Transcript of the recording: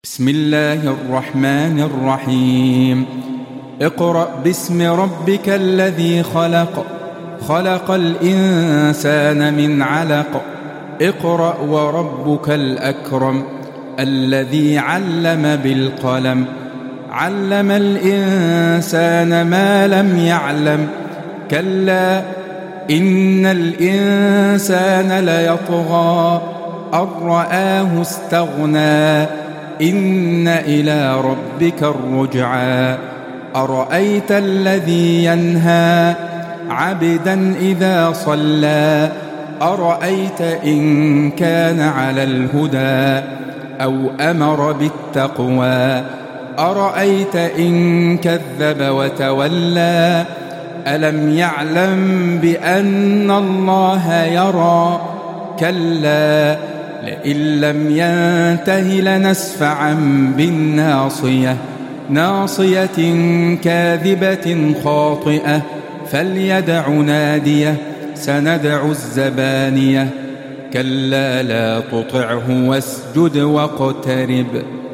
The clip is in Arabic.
بسم الله الرحمن الرحيم. اقرأ باسم ربك الذي خلق، خلق الإنسان من علق. اقرأ وربك الأكرم الذي علم بالقلم، علم الإنسان ما لم يعلم. كلا إن الإنسان ليطغى أن رآه استغنى، إن إلى ربك الرجعى. أرأيت الذي ينهى عبدا إذا صلى، أرأيت إن كان على الهدى أو أمر بالتقوى، أرأيت إن كذب وتولى. ألم يعلم بأن الله يرى، كلا لئن لم ينته لنسفعا بالناصية، ناصية كاذبة خاطئة. فليدع ناديه، سندع الزبانية. كلا لا تطعه واسجد واقترب.